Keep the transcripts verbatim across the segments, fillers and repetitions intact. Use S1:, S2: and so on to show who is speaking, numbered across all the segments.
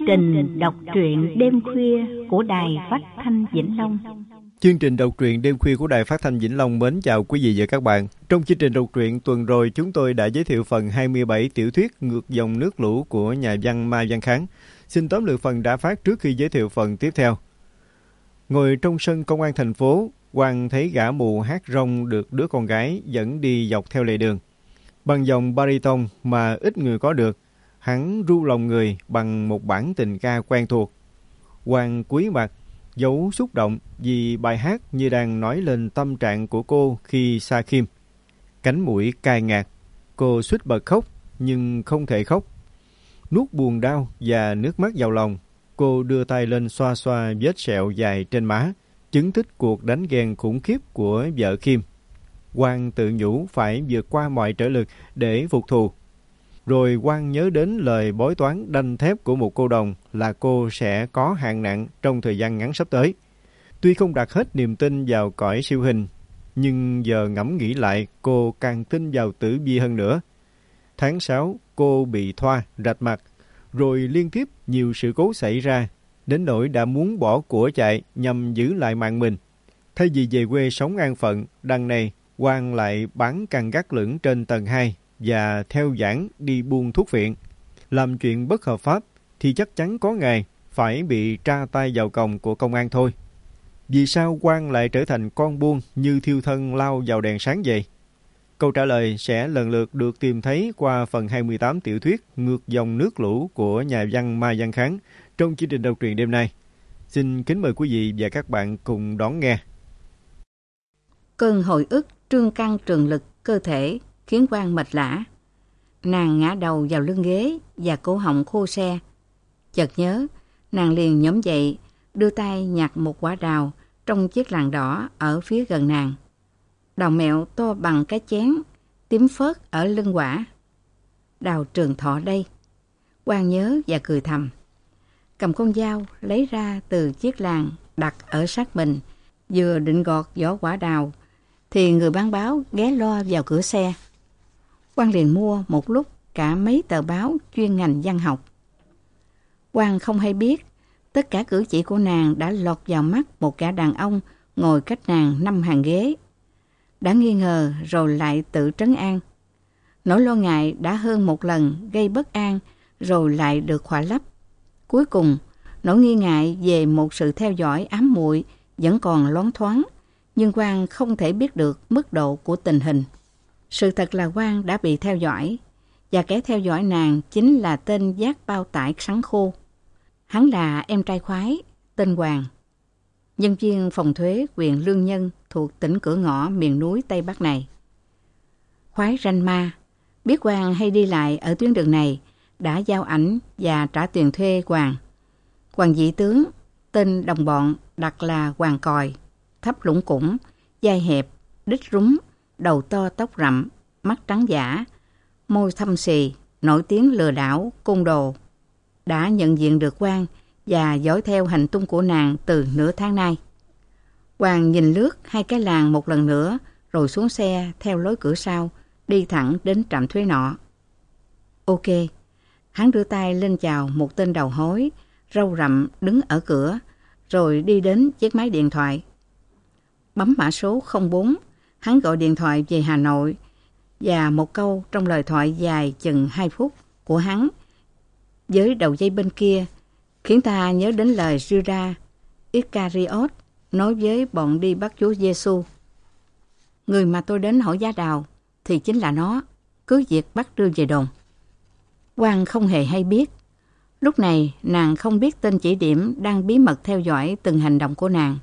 S1: trình đọc truyện đêm khuya của Đài Phát thanh Vĩnh Long.
S2: Chương trình đọc truyện đêm khuya của Đài Phát thanh Vĩnh Long mến chào quý vị và các bạn. Trong chương trình đọc truyện tuần rồi, chúng tôi đã giới thiệu phần hai mươi bảy tiểu thuyết Ngược dòng nước lũ của nhà văn Mai Văn Kháng. Xin tóm lược phần đã phát trước khi giới thiệu phần tiếp theo. Ngồi trong sân công an thành phố, Quang thấy gã mù hát rong được đứa con gái dẫn đi dọc theo lề đường. Bằng dòng baritone mà ít người có được, hắn ru lòng người bằng một bản tình ca quen thuộc. Quang cúi mặt, giấu xúc động vì bài hát như đang nói lên tâm trạng của cô khi xa Khiêm. Cánh mũi cay ngạt, cô suýt bật khóc nhưng không thể khóc. Nuốt buồn đau và nước mắt vào lòng, cô đưa tay lên xoa xoa vết sẹo dài trên má, chứng tích cuộc đánh ghen khủng khiếp của vợ Khiêm. Quang tự nhủ phải vượt qua mọi trở lực để phục thù. Rồi Quang nhớ đến lời bói toán đanh thép của một cô đồng là cô sẽ có hạn nặng trong thời gian ngắn sắp tới. Tuy không đặt hết niềm tin vào cõi siêu hình, nhưng giờ ngẫm nghĩ lại cô càng tin vào tử vi hơn nữa. Tháng sáu cô bị thoa, rạch mặt, rồi liên tiếp nhiều sự cố xảy ra, đến nỗi đã muốn bỏ của chạy nhằm giữ lại mạng mình. Thay vì về quê sống an phận, đằng này Quang lại bán căn gác lửng trên tầng hai và theo giảng đi buôn thuốc viện. Làm chuyện bất hợp pháp thì chắc chắn có ngày phải bị tra tay vào còng của công an thôi. Vì sao Quang lại trở thành con buôn như thiêu thân lao vào đèn sáng vậy? Câu trả lời sẽ lần lượt được tìm thấy qua phần hai mươi tám tiểu thuyết Ngược dòng nước lũ của nhà văn Mai Văn Kháng trong chương trình đọc truyện đêm nay. Xin kính mời quý vị và các bạn cùng đón nghe.
S3: Cơn hồi ức trương căng trường lực cơ thể khiến Quang mệt lả. Nàng ngã đầu vào lưng ghế và cổ họng khô se. Chợt nhớ, nàng liền nhổm dậy, đưa tay nhặt một quả đào trong chiếc làn đỏ ở phía gần nàng. Đào mẹo to bằng cái chén, tím phớt ở lưng quả. Đào Trường Thọ đây. Quang nhớ và cười thầm. Cầm con dao lấy ra từ chiếc làn đặt ở sát mình, vừa định gọt vỏ quả đào thì người bán báo ghé lo vào cửa xe. Quang liền mua một lúc cả mấy tờ báo chuyên ngành văn học. Quang không hay biết, tất cả cử chỉ của nàng đã lọt vào mắt một gã đàn ông ngồi cách nàng năm hàng ghế. Đã nghi ngờ rồi lại tự trấn an. Nỗi lo ngại đã hơn một lần gây bất an rồi lại được khỏa lấp. Cuối cùng, nỗi nghi ngại về một sự theo dõi ám muội vẫn còn loáng thoáng, nhưng Quang không thể biết được mức độ của tình hình. Sự thật là Quang đã bị theo dõi, và kẻ theo dõi nàng chính là tên vác bao tải sắn khô. Hắn là em trai Khoái, tên Hoàng, nhân viên phòng thuế huyện Lương Nhân thuộc tỉnh Cửa Ngõ miền núi Tây Bắc này. Khoái ranh ma, biết Quang hay đi lại ở tuyến đường này, đã giao ảnh và trả tiền thuê Hoàng. Hoàng dị tướng, tên đồng bọn đặt là Hoàng Còi, thấp lũng củng, vai hẹp, đít rúng, đầu to tóc rậm, mắt trắng giả, môi thâm xì, nổi tiếng lừa đảo, côn đồ. Đã nhận diện được Quang và dõi theo hành tung của nàng từ nửa tháng nay. Quang nhìn lướt hai cái làng một lần nữa rồi xuống xe theo lối cửa sau, đi thẳng đến trạm thuế nọ. Ok, hắn đưa tay lên chào một tên đầu hối, râu rậm đứng ở cửa, rồi đi đến chiếc máy điện thoại. Bấm mã số không bốn, hắn gọi điện thoại về Hà Nội, và một câu trong lời thoại dài chừng hai phút của hắn với đầu dây bên kia khiến ta nhớ đến lời Judas Iscariot nói với bọn đi bắt Chúa Giêsu. Người mà tôi đến hỏi giá đào thì chính là nó, cứ việc bắt đưa về đồn. Quang không hề hay biết. Lúc này nàng không biết tên chỉ điểm đang bí mật theo dõi từng hành động của nàng.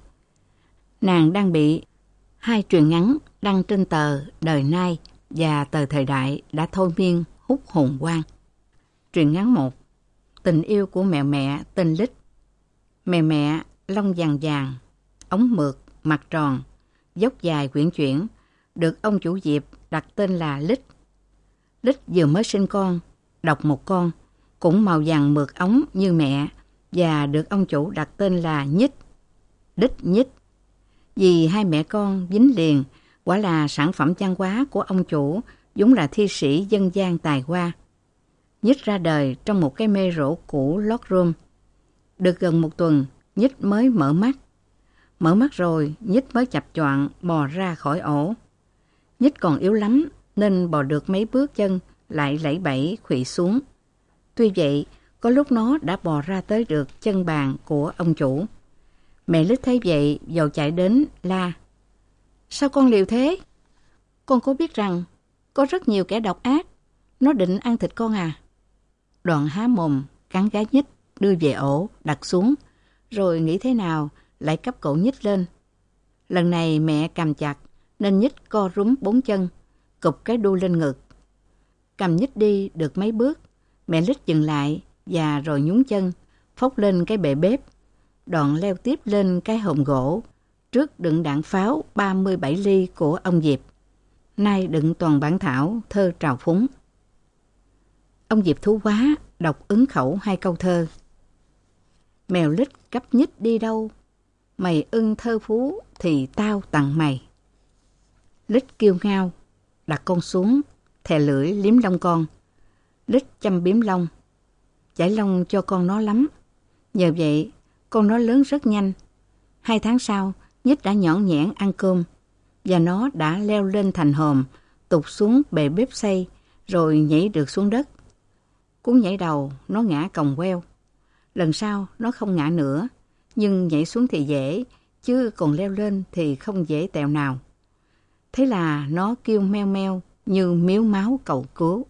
S3: Nàng đang bị hai truyện ngắn đăng trên tờ Đời Nay và tờ Thời Đại đã thôi miên hút hồn Quang. Truyện ngắn một, tình yêu của mẹ mẹ tên Lích. Mẹ mẹ lông vàng vàng, ống mượt, mặt tròn, dốc dài quyển chuyển, được ông chủ Diệp đặt tên là Lích. Lích vừa mới sinh con, độc một con, cũng màu vàng mượt ống như mẹ, và được ông chủ đặt tên là Nhích. Đích Nhích. Vì hai mẹ con dính liền, quả là sản phẩm văn hóa của ông chủ, vốn là thi sĩ dân gian tài hoa. Nhích ra đời trong một cái mê rổ cũ lót rôm, Được gần một tuần, Nhích mới mở mắt. Mở mắt rồi, Nhích mới chập choạng bò ra khỏi ổ. Nhích còn yếu lắm nên bò được mấy bước chân lại lẫy bẫy khuỵu xuống. Tuy vậy, có lúc nó đã bò ra tới được chân bàn của ông chủ. Mẹ Lít thấy vậy, vội chạy đến la: "Sao con liều thế? Con có biết rằng có rất nhiều kẻ độc ác, nó định ăn thịt con à?" Đoạn há mồm cắn gái Nhích đưa về ổ đặt xuống, rồi nghĩ thế nào lại cắp cổ Nhích lên. Lần này mẹ cầm chặt nên Nhích co rúm bốn chân, cụp cái đu lên ngực. Cầm Nhích đi được mấy bước, mẹ Lít dừng lại và rồi nhún chân phốc lên cái bệ bếp, đoạn leo tiếp lên cái hòm gỗ trước đựng đạn pháo ba mươi bảy ly của ông Diệp, nay đựng toàn bản thảo thơ trào phúng. Ông Diệp thú quá đọc ứng khẩu hai câu thơ: "Mèo Lít cắp Nhích đi đâu, mày ưng thơ phú thì tao tặng mày." Lít kêu ngao, đặt con xuống, thè lưỡi liếm lông con. Lít chăm biếm lông, chải lông cho con nó lắm. Nhờ vậy, con nó lớn rất nhanh. Hai tháng sau, Nhích đã nhõn nhẽn ăn cơm, và nó đã leo lên thành hòm, tụt xuống bề bếp xây, rồi nhảy được xuống đất. Cú nhảy đầu, nó ngã còng queo. Lần sau, nó không ngã nữa, nhưng nhảy xuống thì dễ, chứ còn leo lên thì không dễ tẹo nào. Thế là nó kêu meo meo như miếu máu cầu cứu.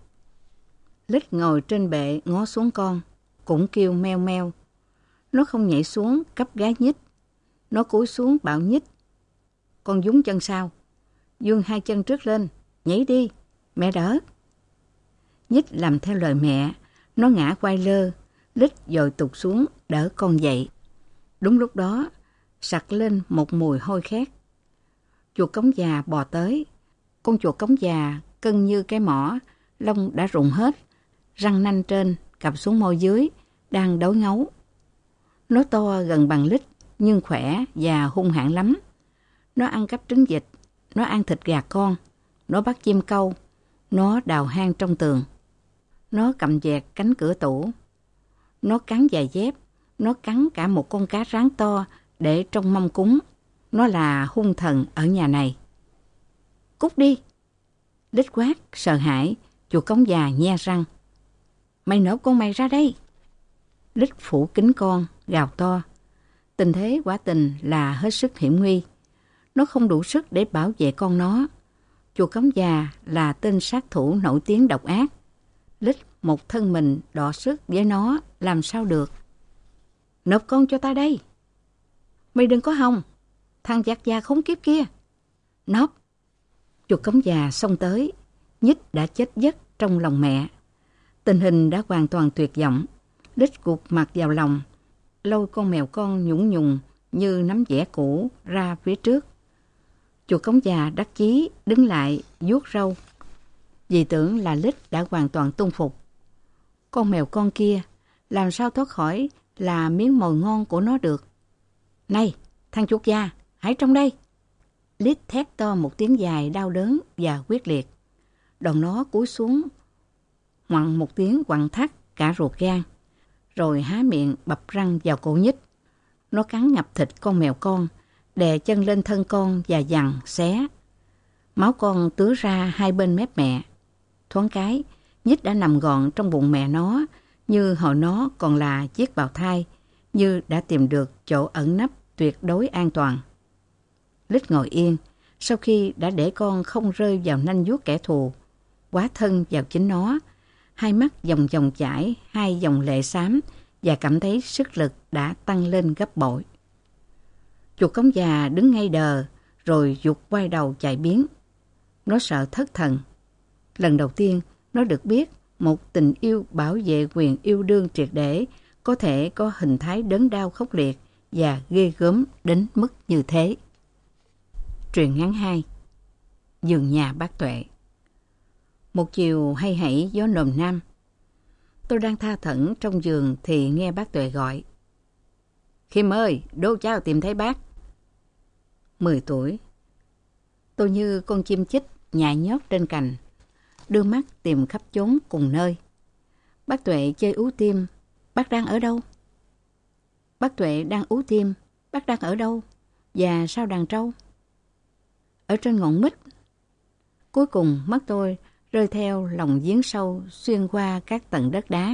S3: Lít ngồi trên bệ ngó xuống con, cũng kêu meo meo. Nó không nhảy xuống cắp gái Nhích. Nó cúi xuống bảo Nhích: "Con dúng chân sau, vươn hai chân trước lên, nhảy đi, mẹ đỡ." Nhích làm theo lời mẹ, nó ngã quay lơ, Lít dội tụt xuống đỡ con dậy. Đúng lúc đó, sặc lên một mùi hôi khét. Chuột cống già bò tới. Con chuột cống già cân như cái mỏ, lông đã rụng hết, răng nanh trên cặp xuống môi dưới, đang đói ngấu. Nó to gần bằng Lít, nhưng khỏe và hung hãn lắm. Nó ăn cắp trứng vịt, nó ăn thịt gà con, nó bắt chim câu, nó đào hang trong tường, nó cầm vẹt cánh cửa tủ, nó cắn giày dép, nó cắn cả một con cá rán to để trong mâm cúng. Nó là hung thần ở nhà này. "Cút đi!" Lít quát, sợ hãi. Chuột cống già nhe răng: "Mày nộp con mày ra đây!" Lít phủ kính con, gào to. Tình thế quả tình là hết sức hiểm nguy. Nó không đủ sức để bảo vệ con nó. Chuột cống già là tên sát thủ nổi tiếng độc ác. Lít một thân mình đọ sức với nó làm sao được. "Nộp con cho ta đây!" "Mày đừng có hòng, thằng giặc già khốn kiếp kia!" "Nộp!" Chuột cống già xông tới. Nhích đã chết giấc trong lòng mẹ. Tình hình đã hoàn toàn tuyệt vọng. Lít gục mặt vào lòng, lôi con mèo con nhũng nhùng như nắm dẻ cũ ra phía trước. Chuột cống già đắc chí đứng lại vuốt râu, vì tưởng là Lít đã hoàn toàn tung phục. Con mèo con kia làm sao thoát khỏi là miếng mồi ngon của nó được. "Này, thằng chuột già, hãy trong đây!" Lít thét to một tiếng dài đau đớn và quyết liệt. Đoạn nó cúi xuống, ngoằn một tiếng quặn thắt cả ruột gan, rồi há miệng bập răng vào cổ Nhích. Nó cắn ngập thịt con mèo con, đè chân lên thân con và giằng xé. Máu con tứa ra hai bên mép mẹ. Thoáng cái, Nhích đã nằm gọn trong bụng mẹ nó, như hồi nó còn là chiếc bào thai, như đã tìm được chỗ ẩn nấp tuyệt đối an toàn. Lít ngồi yên, sau khi đã để con không rơi vào nanh vuốt kẻ thù, quá thân vào chính nó, hai mắt dòng dòng chảy hai dòng lệ xám và cảm thấy sức lực đã tăng lên gấp bội. Chuột cống già đứng ngay đờ, rồi giục quay đầu chạy biến. Nó sợ thất thần. Lần đầu tiên, nó được biết một tình yêu bảo vệ quyền yêu đương triệt để có thể có hình thái đớn đau khốc liệt và ghê gớm đến mức như thế. Truyện ngắn hai: Giường nhà bác Tuệ. Một chiều hay hãy gió nồm nam, tôi đang tha thẩn trong giường thì nghe bác Tuệ gọi: "Khiêm ơi, đô cháu tìm thấy bác." Mười tuổi. Tôi như con chim chích nhại nhót trên cành, đưa mắt tìm khắp chốn cùng nơi. "Bác Tuệ chơi ú tim, bác đang ở đâu?" Bác Tuệ đang ú tim. Bác đang ở đâu? Và sao đàn trâu? Ở trên ngọn mít. Cuối cùng mắt tôi rơi theo lòng giếng sâu xuyên qua các tầng đất đá.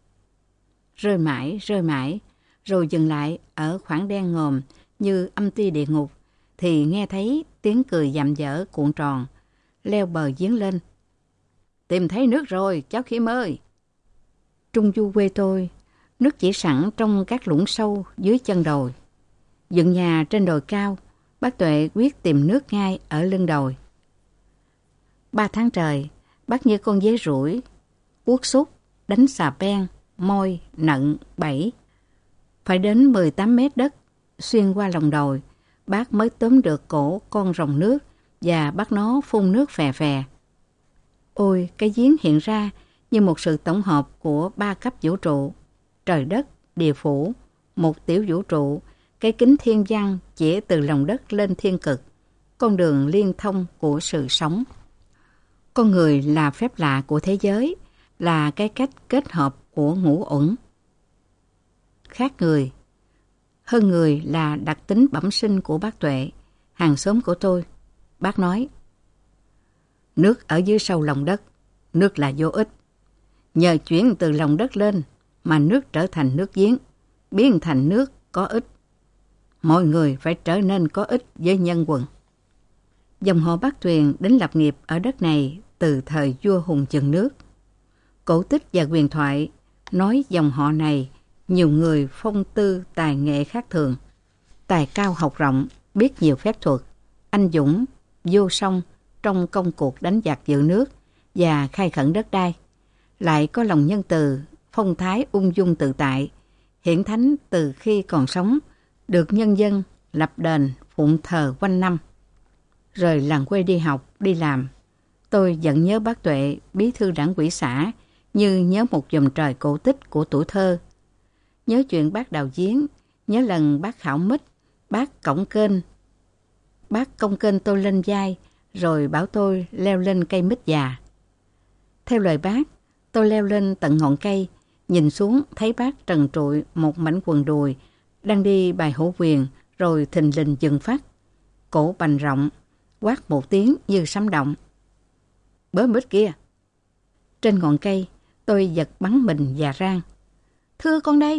S3: Rơi mãi, rơi mãi, rồi dừng lại ở khoảng đen ngòm như âm ti địa ngục, thì nghe thấy tiếng cười dạm dở cuộn tròn, leo bờ giếng lên. Tìm thấy nước rồi, cháu Khiêm ơi! Trung du quê tôi, nước chỉ sẵn trong các lũng sâu dưới chân đồi. Dựng nhà trên đồi cao, bác Tuệ quyết tìm nước ngay ở lưng đồi. Ba tháng trời, bác như con dế rủi, uất xúc, đánh xà beng, môi, nận, bẫy. Phải đến mười tám mét đất, xuyên qua lòng đồi, bác mới tóm được cổ con rồng nước và bắt nó phun nước phè phè. Ôi, cái giếng hiện ra như một sự tổng hợp của ba cấp vũ trụ, trời đất, địa phủ, một tiểu vũ trụ, cái kính thiên văn chỉ từ lòng đất lên thiên cực, con đường liên thông của sự sống. Con người là phép lạ của thế giới, là cái cách kết hợp của ngũ uẩn. Khác người, hơn người là đặc tính bẩm sinh của bác Tuệ, hàng xóm của tôi. Bác nói, nước ở dưới sâu lòng đất, nước là vô ích. Nhờ chuyển từ lòng đất lên mà nước trở thành nước giếng, biến thành nước có ích. Mọi người phải trở nên có ích với nhân quần. Dòng họ Bác Tuyền đến lập nghiệp ở đất này từ thời vua Hùng Chừng nước. Cổ tích và huyền thoại nói dòng họ này nhiều người phong tư tài nghệ khác thường, tài cao học rộng, biết nhiều phép thuật, anh dũng, vô song trong công cuộc đánh giặc giữ nước và khai khẩn đất đai, lại có lòng nhân từ, phong thái ung dung tự tại, hiển thánh từ khi còn sống, được nhân dân lập đền phụng thờ quanh năm. Rời làng quê đi học, đi làm, tôi vẫn nhớ bác Tuệ, bí thư đảng ủy xã, như nhớ một dòng trời cổ tích của tuổi thơ. Nhớ chuyện bác đào giếng, nhớ lần bác khảo mít, bác cõng kênh. Bác cong kênh tôi lên vai, rồi bảo tôi leo lên cây mít già. Theo lời bác, tôi leo lên tận ngọn cây, nhìn xuống thấy bác trần trụi một mảnh quần đùi, đang đi bài hổ quyền, rồi thình lình dừng phát. Cổ bành rộng, quát một tiếng như sấm động. Bớ mít kia! Trên ngọn cây, tôi giật bắn mình và rang. Thưa con đây!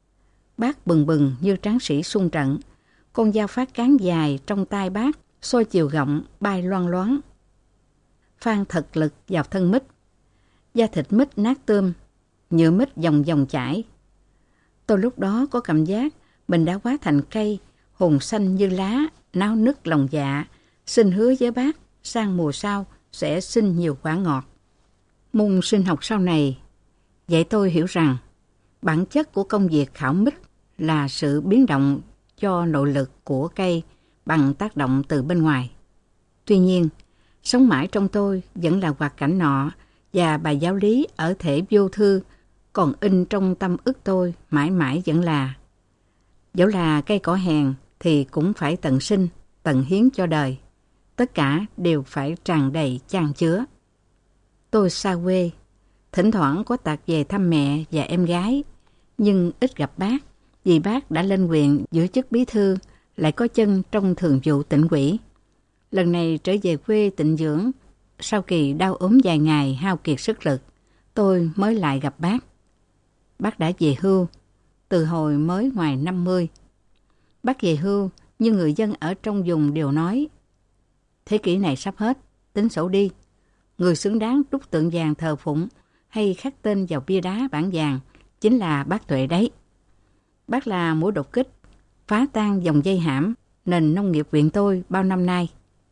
S3: Bác bừng bừng như tráng sĩ xung trận. Con dao phát cán dài trong tay bác, xôi chiều gọng, bay loang loáng. Phan thật lực vào thân mít. Da thịt mít nát tươm, nhựa mít dòng dòng chảy. Tôi lúc đó có cảm giác mình đã hóa thành cây, hồn xanh như lá, náo nức lòng dạ, xin hứa với bác sang mùa sau sẽ xin nhiều quả ngọt. Môn sinh học sau này dạy tôi hiểu rằng bản chất của công việc khảo mít là sự biến động cho nội lực của cây bằng tác động từ bên ngoài. Tuy nhiên, sống mãi trong tôi vẫn là hoạt cảnh nọ, và bài giáo lý ở thể vô thư còn in trong tâm ức tôi mãi mãi vẫn là: dẫu là cây cỏ hèn thì cũng phải tận sinh, tận hiến cho đời. Tất cả đều phải tràn đầy chan chứa. Tôi xa quê, thỉnh thoảng có tạt về thăm mẹ và em gái, nhưng ít gặp bác, vì bác đã lên huyện giữ chức bí thư, lại có chân trong thường vụ tỉnh ủy. Lần này trở về quê tịnh dưỡng, sau kỳ đau ốm vài ngày hao kiệt sức lực, tôi mới lại gặp bác. Bác đã về hưu, từ hồi mới ngoài năm mươi. Bác về hưu, nhưng người dân ở trong vùng đều nói: thế kỷ này sắp hết, tính sổ đi. Người xứng đáng đúc tượng vàng thờ phụng hay khắc tên vào bia đá bản vàng chính là bác Tuệ đấy. Bác là mũi đột kích, phá tan dòng dây hãm nền nông nghiệp huyện tôi bao năm nay.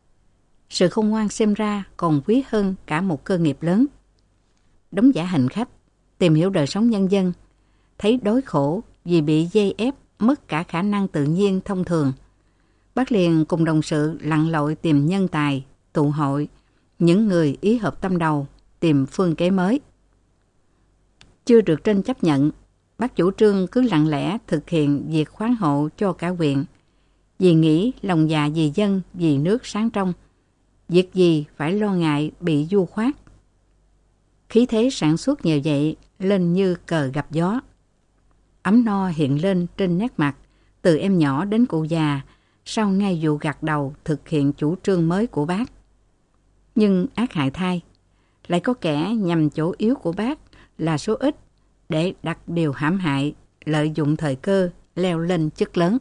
S3: Sự khôn ngoan xem ra còn quý hơn cả một cơ nghiệp lớn. Đóng giả hành khách, tìm hiểu đời sống nhân dân, thấy đói khổ vì bị dây ép mất cả khả năng tự nhiên thông thường. Bác liền cùng đồng sự lặn lội tìm nhân tài, tụ hội, những người ý hợp tâm đầu, tìm phương kế mới. Chưa được trên chấp nhận, bác chủ trương cứ lặng lẽ thực hiện việc khoán hộ cho cả huyện. Vì nghĩ lòng dạ vì dân, vì nước sáng trong, việc gì phải lo ngại bị du khoát. Khí thế sản xuất nhờ vậy lên như cờ gặp gió. ấm no hiện lên trên nét mặt, từ em nhỏ đến cụ già, sau ngay vụ gặt đầu thực hiện chủ trương mới của bác. Nhưng ác hại thay, lại có kẻ nhằm chỗ yếu của bác là số ít để đặt điều hãm hại, lợi dụng thời cơ leo lên chức lớn.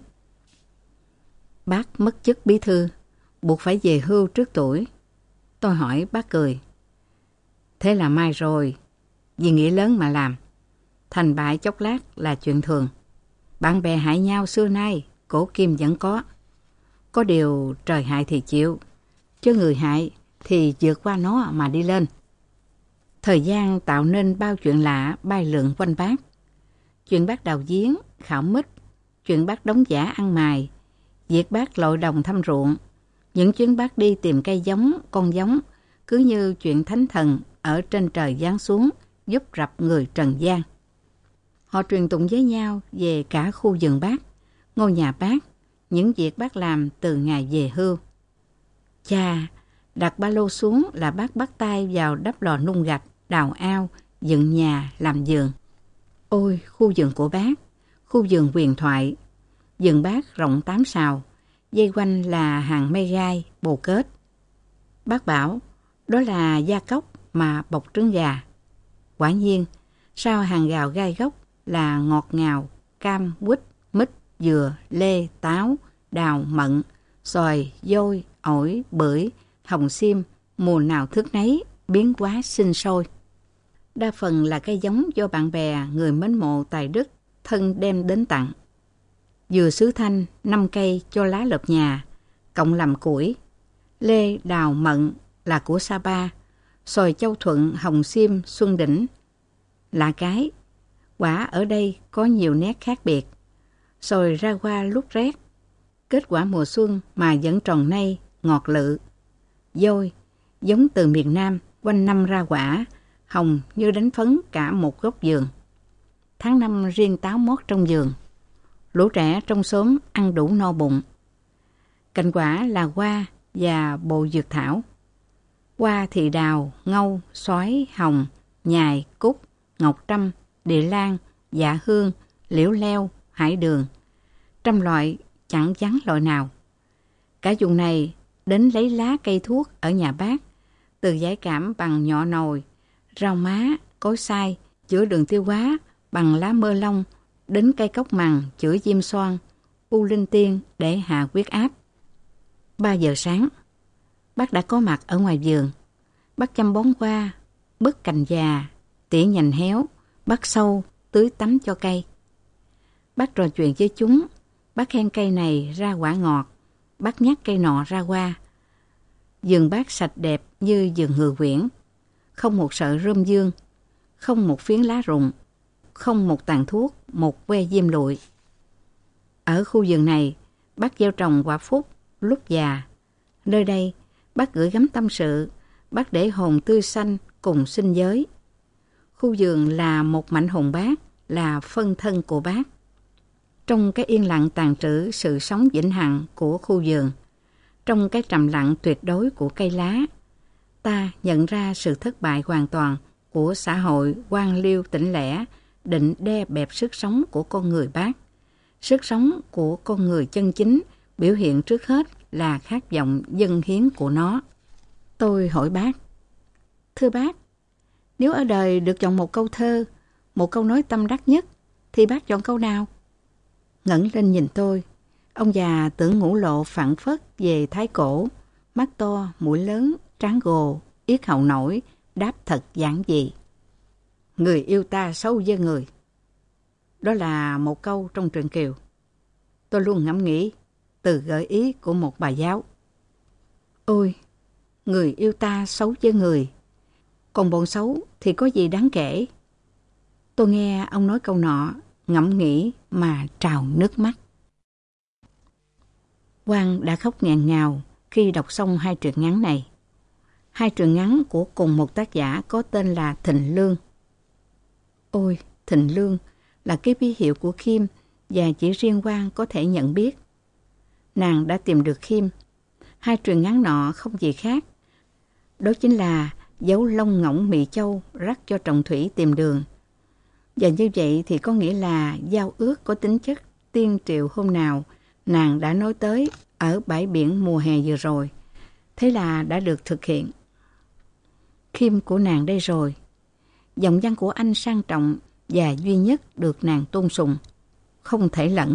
S3: Bác mất chức bí thư, buộc phải về hưu trước tuổi. Tôi hỏi, bác cười. Thế là mai rồi, vì nghĩa lớn mà làm. Thành bại chốc lát là chuyện thường. Bạn bè hại nhau xưa nay, cổ kim vẫn có. Có điều trời hại thì chịu, chứ người hại thì vượt qua nó mà đi lên. Thời gian tạo nên bao chuyện lạ bay lượn quanh bác. Chuyện bác đào giếng, khảo mít, chuyện bác đóng giả ăn mài, việc bác lội đồng thăm ruộng, những chuyến bác đi tìm cây giống, con giống, cứ như chuyện thánh thần ở trên trời giáng xuống giúp rập người trần gian. Họ truyền tụng với nhau về cả khu vườn bác, ngôi nhà bác, những việc bác làm từ ngày về hưu. Chà, đặt ba lô xuống là bác bắt tay vào đắp lò nung gạch, đào ao, dựng nhà, làm vườn. Ôi, khu vườn của bác, khu vườn huyền thoại. Vườn bác rộng tám sào, dây quanh là hàng mây gai, bồ kết. Bác bảo, đó là gia cốc mà bọc trứng gà. Quả nhiên, sau hàng rào gai gốc là ngọt ngào, cam, quýt, mít, dừa, lê, táo, đào, mận, xoài, dôi, ổi, bưởi, hồng xiêm, mùa nào thức nấy, biến hóa sinh sôi. Đa phần là cây giống do bạn bè, người mến mộ tài đức, thân đem đến tặng. Dừa xứ Thanh, năm cây cho lá lợp nhà, cộng làm củi. Lê, đào, mận là của Sapa, xoài Châu Thuận, hồng xiêm, Xuân Đỉnh. Lạ cái, quả ở đây có nhiều nét khác biệt. Xoài ra hoa lúc rét, kết quả mùa xuân mà vẫn tròn nay, ngọt lự. Dôi, giống từ miền Nam, quanh năm ra quả, hồng như đánh phấn cả một góc vườn. Tháng năm riêng táo mót trong vườn. Lũ trẻ trong xóm ăn đủ no bụng. Cành quả là hoa và bộ dược thảo. Hoa thì đào, ngâu, xoái, hồng, nhài, cúc, ngọc trăm, địa lan, dạ hương, liễu leo, hải đường. Trăm loại chẳng vắng loại nào. Cả vùng này đến lấy lá cây thuốc ở nhà bác, từ giải cảm bằng nhọ nồi, rau má, cối xay, chữa đường tiêu hóa bằng lá mơ lông, đến cây cốc mằng chữa viêm xoang, u linh tiên để hạ huyết áp. Ba giờ sáng, bác đã có mặt ở ngoài vườn. Bác chăm bón hoa, bứt cành già, tỉa nhành héo, bắt sâu, tưới tắm cho cây. Bác trò chuyện với chúng, bác khen cây này ra quả ngọt, bác nhắc cây nọ ra hoa. Vườn bác sạch đẹp như vườn Ngự Quyển, không một sợi rơm dương, không một phiến lá rụng, không một tàn thuốc, một que diêm lụi. Ở khu vườn này, bác gieo trồng quả phúc, lúc già. Nơi đây, bác gửi gắm tâm sự, bác để hồn tươi xanh cùng sinh giới. Khu vườn là một mảnh hồn bác, là phân thân của bác. Trong cái yên lặng tàn trữ sự sống vĩnh hằng của khu vườn, trong cái trầm lặng tuyệt đối của cây lá, ta nhận ra sự thất bại hoàn toàn của xã hội quan liêu tỉnh lẻ, định đe bẹp sức sống của con người bác. Sức sống của con người chân chính biểu hiện trước hết là khát vọng dâng hiến của nó. Tôi hỏi bác, thưa bác, nếu ở đời được chọn một câu thơ, một câu nói tâm đắc nhất, thì bác chọn câu nào? Ngẩng lên nhìn tôi, ông già tưởng ngũ lộ phảng phất về thái cổ, mắt to, mũi lớn, trán gồ, yết hầu nổi, đáp thật giản dị. Người yêu ta xấu với người. Đó là một câu trong truyện Kiều. Tôi luôn ngẫm nghĩ từ gợi ý của một bà giáo. Ôi, người yêu ta xấu với người, còn bọn xấu thì có gì đáng kể. Tôi nghe ông nói câu nọ, ngẫm nghĩ mà trào nước mắt. Quang đã khóc nghẹn ngào khi đọc xong hai truyện ngắn này. Hai truyện ngắn của cùng một tác giả có tên là Thịnh Lương. Ôi, Thịnh Lương là cái bí hiệu của Khiêm và chỉ riêng Quang có thể nhận biết. Nàng đã tìm được Khiêm. Hai truyện ngắn nọ không gì khác. Đó chính là dấu lông ngỗng Mị Châu rắc cho Trọng Thủy tìm đường. Và như vậy thì có nghĩa là giao ước có tính chất tiên triệu hôm nào nàng đã nói tới ở bãi biển mùa hè vừa rồi. Thế là đã được thực hiện. Khiêm của nàng đây rồi. Giọng văn của anh sang trọng và duy nhất được nàng tôn sùng, không thể lẫn.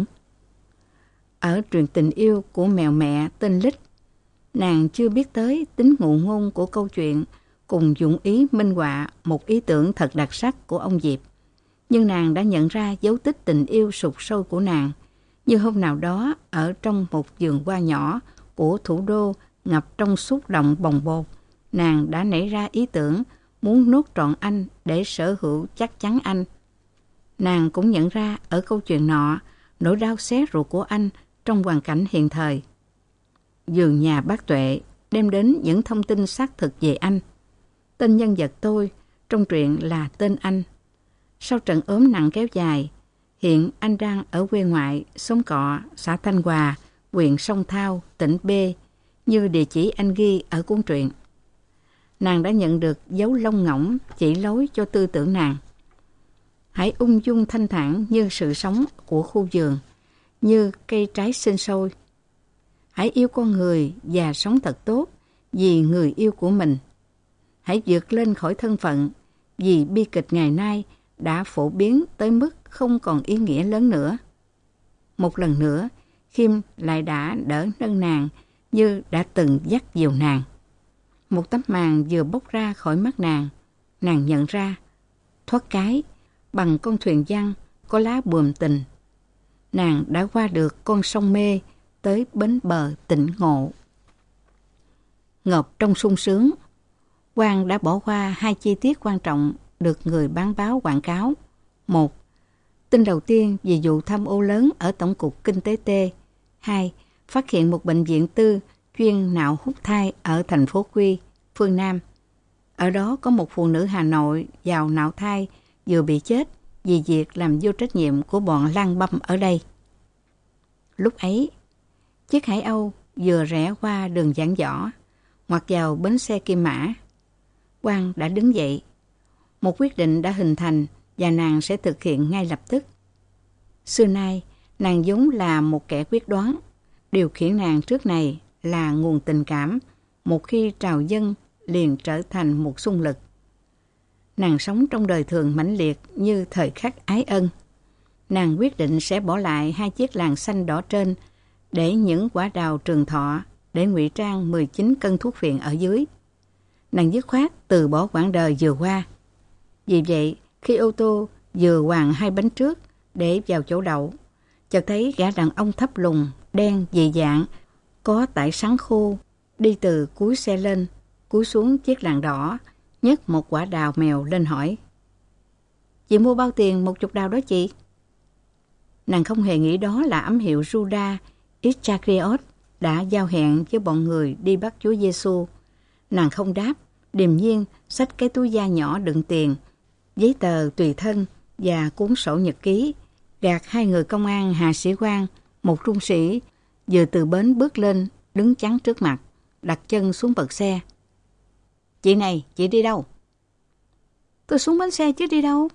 S3: Ở truyện tình yêu của mèo mẹ tên Lích, nàng chưa biết tới tính ngụ ngôn của câu chuyện cùng dụng ý minh họa một ý tưởng thật đặc sắc của ông Diệp. Nhưng nàng đã nhận ra dấu tích tình yêu sụt sâu của nàng, như hôm nào đó ở trong một vườn hoa nhỏ của thủ đô ngập trong xúc động bồng bột, nàng đã nảy ra ý tưởng muốn nuốt trọn anh để sở hữu chắc chắn anh. Nàng cũng nhận ra ở câu chuyện nọ nỗi đau xé ruột của anh trong hoàn cảnh hiện thời. Vườn nhà bác Tuệ đem đến những thông tin xác thực về anh. Tên nhân vật tôi trong truyện là tên anh. Sau trận ốm nặng kéo dài, hiện anh đang ở quê ngoại, xóm Cọ, xã Thanh Hòa, huyện Sông Thao, tỉnh B, như địa chỉ anh ghi ở cuốn truyện. Nàng đã nhận được dấu lông ngỗng chỉ lối cho tư tưởng nàng. Hãy ung dung thanh thản như sự sống của khu vườn, như cây trái sinh sôi. Hãy yêu con người và sống thật tốt vì người yêu của mình. Hãy vượt lên khỏi thân phận vì bi kịch ngày nay đã phổ biến tới mức không còn ý nghĩa lớn nữa. Một lần nữa, Khiêm lại đã đỡ nâng nàng như đã từng dắt dìu nàng. Một tấm màn vừa bốc ra khỏi mắt nàng, nàng nhận ra, thoát cái, bằng con thuyền văng có lá buồm tình. Nàng đã qua được con sông mê tới bến bờ tỉnh ngộ. Ngọc trong sung sướng, Quang đã bỏ qua hai chi tiết quan trọng được người bán báo quảng cáo. Một, tin đầu tiên về vụ tham ô lớn ở Tổng cục Kinh tế T. Hai, phát hiện một bệnh viện tư chuyên nạo hút thai ở thành phố Quy, phương Nam. Ở đó có một phụ nữ Hà Nội vào nạo thai vừa bị chết vì việc làm vô trách nhiệm của bọn lang băm ở đây. Lúc ấy, chiếc Hải Âu vừa rẽ qua đường Giảng Võ, ngoặt vào bến xe Kim Mã. Quang đã đứng dậy. Một quyết định đã hình thành và nàng sẽ thực hiện ngay lập tức. Xưa nay, nàng vốn là một kẻ quyết đoán. Điều khiển nàng trước này là nguồn tình cảm, một khi trào dâng liền trở thành một xung lực. Nàng sống trong đời thường mãnh liệt như thời khắc ái ân. Nàng quyết định sẽ bỏ lại hai chiếc làng xanh đỏ trên để những quả đào trường thọ để ngụy trang mười chín cân thuốc phiện ở dưới. Nàng dứt khoát từ bỏ quãng đời vừa qua. Vì vậy, khi ô tô vừa hoàn hai bánh trước để vào chỗ đậu, chợt thấy gã đàn ông thấp lùn, đen, dị dạng, có tải sắn khô, đi từ cuối xe lên, cúi xuống chiếc làn đỏ, nhấc một quả đào mèo lên hỏi. Chị mua bao tiền một chục đào đó chị? Nàng không hề nghĩ đó là ám hiệu Judas Iscariot đã giao hẹn với bọn người đi bắt Chúa Giêsu. Nàng không đáp, điềm nhiên xách cái túi da nhỏ đựng tiền, giấy tờ tùy thân và cuốn sổ nhật ký, gạt hai người công an hạ sĩ quan, một trung sĩ, vừa từ bến bước lên, đứng chắn trước mặt, đặt chân xuống bậc xe. Chị này, chị đi đâu? Tôi xuống bến xe chứ đi đâu?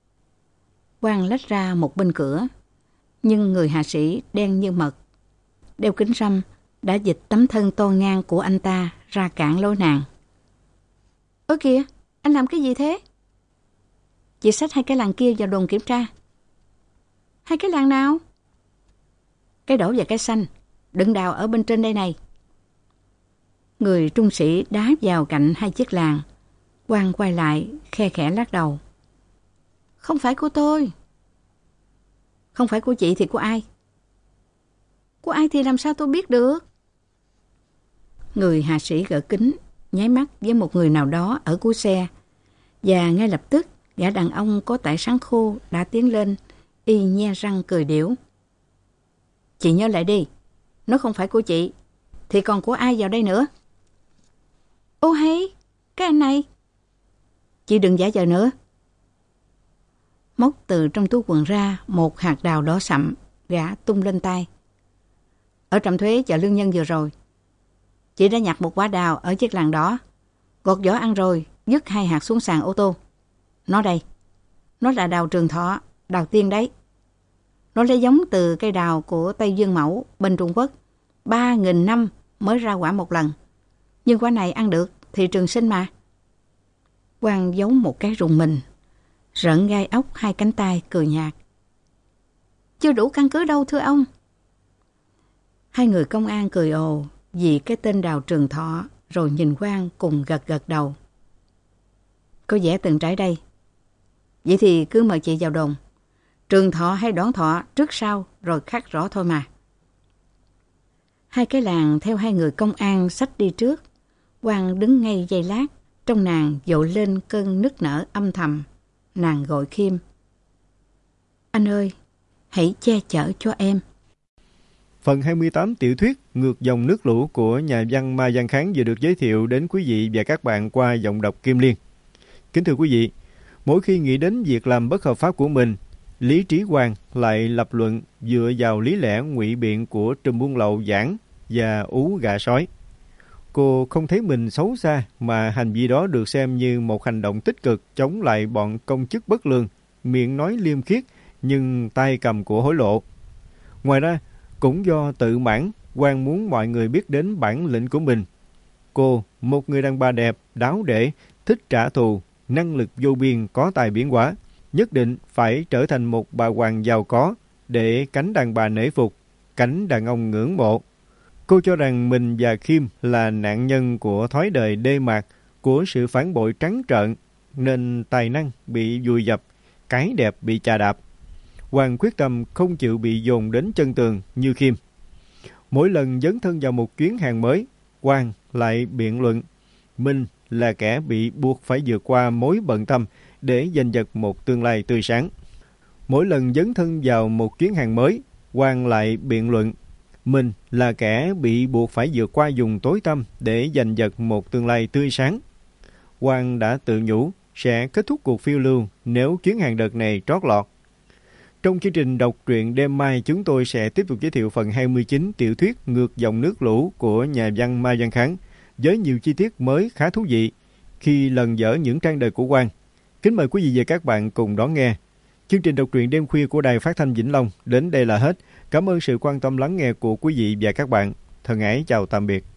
S3: Quang lách ra một bên cửa, nhưng người hạ sĩ đen như mật, đeo kính râm, đã dịch tấm thân to ngang của anh ta ra cản lối nàng. Ơ kìa, anh làm cái gì thế? Chị xách hai cái làng kia vào đồn kiểm tra. Hai cái làng nào? Cái đỏ và cái xanh, đựng đào ở bên trên đây này. Người trung sĩ đá vào cạnh hai chiếc làng. Quang quay lại, khe khẽ lắc đầu. Không phải của tôi. Không phải của chị thì của ai? Của ai thì làm sao tôi biết được? Người hạ sĩ gỡ kính, nháy mắt với một người nào đó ở cuối xe. Và ngay lập tức, gã đàn ông có tải sắn khô đã tiến lên, y nhe răng cười điểu. Chị nhớ lại đi, nó không phải của chị, thì còn của ai vào đây nữa? Ô hay, cái anh này. Chị đừng giả vờ nữa. Móc từ trong túi quần ra một hạt đào đỏ sậm, gã tung lên tay. Ở trạm thuế chợ Lương Nhân vừa rồi, chị đã nhặt một quả đào ở chiếc làng đỏ, gọt vỏ ăn rồi, dứt hai hạt xuống sàn ô tô. Nó đây, Nó là đào Trường Thọ, đào tiên đấy. Nó lấy giống từ cây đào của Tây Dương Mẫu bên Trung Quốc. Ba nghìn năm mới ra quả một lần. Nhưng quả này ăn được thì trường sinh mà. Quang giấu một cái rùng mình, rợn gai ốc hai cánh tay cười nhạt. Chưa đủ căn cứ đâu thưa ông. Hai người công an cười ồ vì cái tên đào Trường Thọ, rồi nhìn Quang cùng gật gật đầu. Có vẻ từng trải đây. Vậy thì cứ mời chị vào đồn. Trường Thọ hay Đoản Thọ trước sau rồi khắc rõ thôi mà. Hai cái làng theo hai người công an xách đi trước. Quang đứng ngay giây lát, trong nàng dội lên cơn nức nở âm thầm. Nàng gọi Khiêm. Anh ơi, hãy che chở cho em.
S2: Phần hai mươi tám tiểu thuyết Ngược dòng nước lũ của nhà văn Mai Văn Kháng vừa được giới thiệu đến quý vị và các bạn qua giọng đọc Kim Liên. Kính thưa quý vị, mỗi khi nghĩ đến việc làm bất hợp pháp của mình, Lý Trí Quang lại lập luận dựa vào lý lẽ ngụy biện của trùm buôn lậu Giảng và Ú Gà Sói. Cô không thấy mình xấu xa mà hành vi đó được xem như một hành động tích cực chống lại bọn công chức bất lương, miệng nói liêm khiết nhưng tay cầm của hối lộ. Ngoài ra, cũng do tự mãn, Quang muốn mọi người biết đến bản lĩnh của mình. Cô, một người đàn bà đẹp, đáo để, thích trả thù, năng lực vô biên, có tài biến hóa, nhất định phải trở thành một bà hoàng giàu có để cánh đàn bà nể phục, cánh đàn ông ngưỡng mộ. Cô cho rằng mình và Khiêm là nạn nhân của thói đời đê mạt, của sự phản bội trắng trợn, nên tài năng bị vùi dập, cái đẹp bị chà đạp. Quang quyết tâm không chịu bị dồn đến chân tường như Khiêm. Mỗi lần dấn thân vào một chuyến hàng mới, Quang lại biện luận mình là kẻ bị buộc phải vượt qua mối bận tâm để giành giật một tương lai tươi sáng. Mỗi lần dấn thân vào một chuyến hàng mới, Quang lại biện luận mình là kẻ bị buộc phải vượt qua vùng tối tăm để giành giật một tương lai tươi sáng. Quang đã tự nhủ sẽ kết thúc cuộc phiêu lưu nếu chuyến hàng đợt này trót lọt. Trong chương trình đọc truyện đêm mai, chúng tôi sẽ tiếp tục giới thiệu phần hai mươi chín tiểu thuyết Ngược dòng nước lũ của nhà văn Mai Văn Kháng với nhiều chi tiết mới khá thú vị khi lần dở những trang đời của Quang. Kính mời quý vị và các bạn cùng đón nghe. Chương trình đọc truyện đêm khuya của Đài Phát thanh Vĩnh Long đến đây là hết. Cảm ơn sự quan tâm lắng nghe của quý vị và các bạn. Thân ái chào tạm biệt.